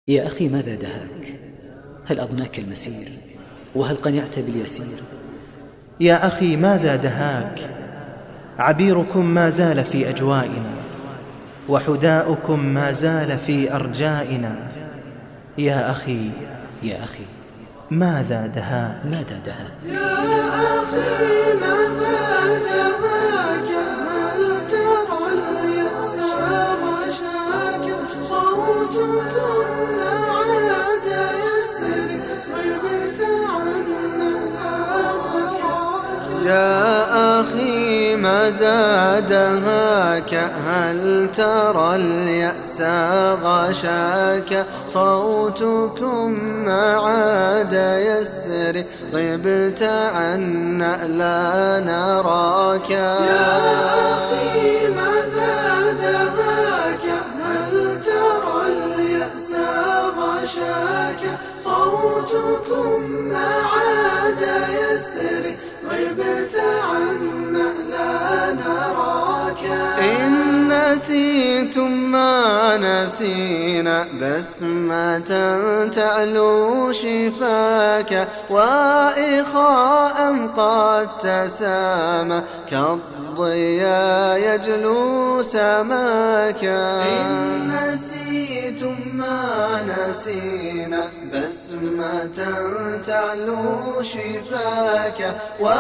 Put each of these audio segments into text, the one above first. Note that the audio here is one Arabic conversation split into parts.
يا أخي ماذا دهاك؟ هل أضناك المسير؟ وهل قنعت باليسير؟ يا أخي ماذا دهاك؟ عبيركم ما زال في أجوائنا، وحداؤكم ما زال في أرجائنا. يا أخي ماذا دهاك؟ يا أخي ماذا دهاك؟ هل ترى اليأس غشاك؟ صوتكم عاد يسري غبت عنا نراك. يا أخي ماذا دهاك؟ هل ترى اليأس غشاك؟ صوتكم ما عاد يسري غبت عنا لا نراك. يا أخي ماذا دهاك؟ هل ترى اليأس غشاك؟ صوتكم ما عاد يسري غبت عنا لا نراك. إن نسيتم ما نسينا بسمة تعلو شفاك، وإخاء قد تسامى كالضياء يجلو سماك. إن نسيتم ما نسينا بسمة تعلو شفاك،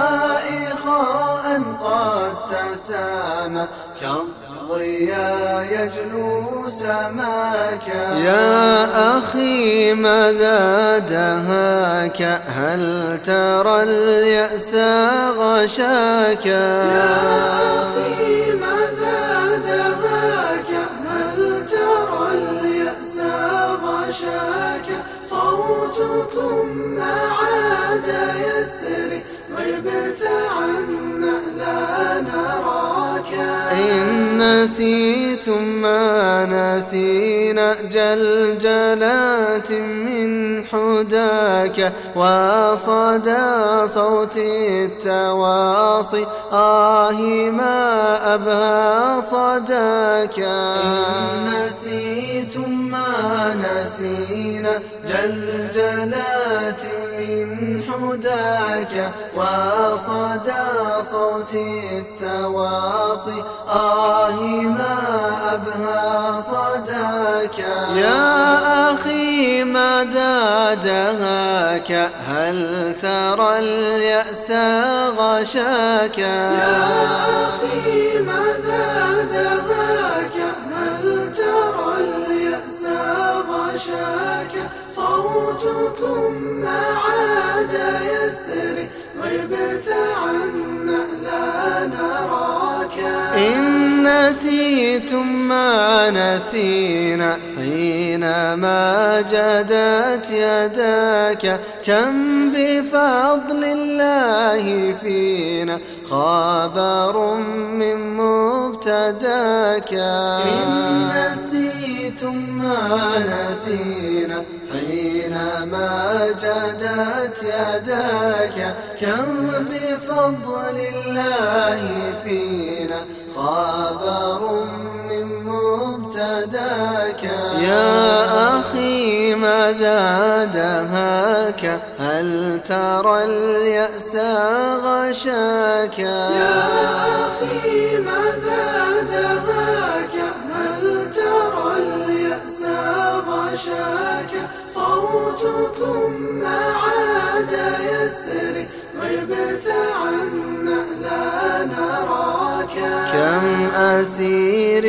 وإخاء قد تسامى كالضياء يجلو سماك. يا أخي ماذا دهاك؟ هل ترى اليأس غشاك؟ يا أخي ماذا دهاك؟ هل ترى اليأس غشاك؟ صوتكم ما عاد يسري غبت عنا لا نراك. إن نسيتم ما نسينا جلجلات من حداك، وصدى صوت التواصي ما أبهى صداك. إن نسيتم ما نسينا جلجلات من حداك، وصدى صوت التواصي ما أبهى صداك. يا أخي ماذا دهاك؟ هل ترى اليأس غشاك؟ يا أخي ماذا دهاك؟ هل ترى اليأس غشاك؟ صوتكم ما عاد يسري غبت عنا لا نراك. إن نسيتم ما نسينا حينما جدت يداك، كم بفضل الله فينا خبر من مبتداك. إن نسيتم ما نسينا حينما جدت يداك، كم بفضل الله فينا خبر من مبتداك. يا أخي ماذا دهاك؟ هل ترى اليأس غشاك؟ يا أخي ماذا دهاك؟ هل ترى اليأس غشاك؟ صوتكم ما عاد يسري غبت عنا لا نراك. كم أسير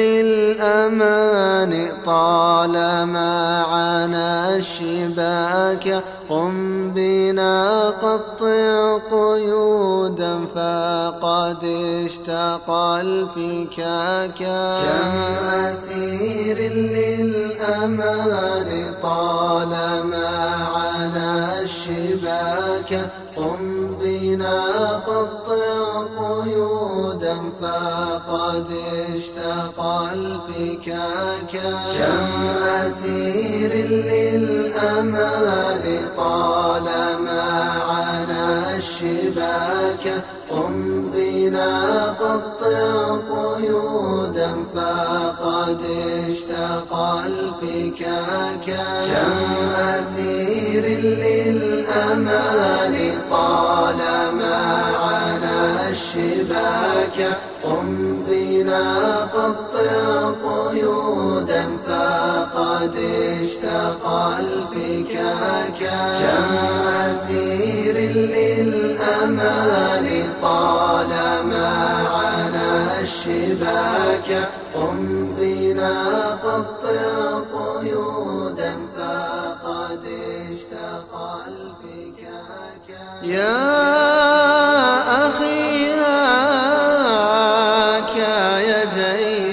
للأمان طالما عانى الشباك، قم بنا قطع قيودا فقد اشتقى الفكاك. كم أسير للأمان طالما عانى الشباك، قم بنا قطع قيودا فقد اشتقى الفكاك. كم أسير للأمان طالما عانى الشباك، قم بنا قطع قيودا فقد اشتاق الفكاك. كم أسير للأمان طالما عنا الشباك. قم بنا قطع قيودا فقد اشتاق الفكاك. كم أسير للأمان طالما عنا الشباك. قم بنا قطع قيودا فقد اشتاق الفكاك. يا أخي هاك يدي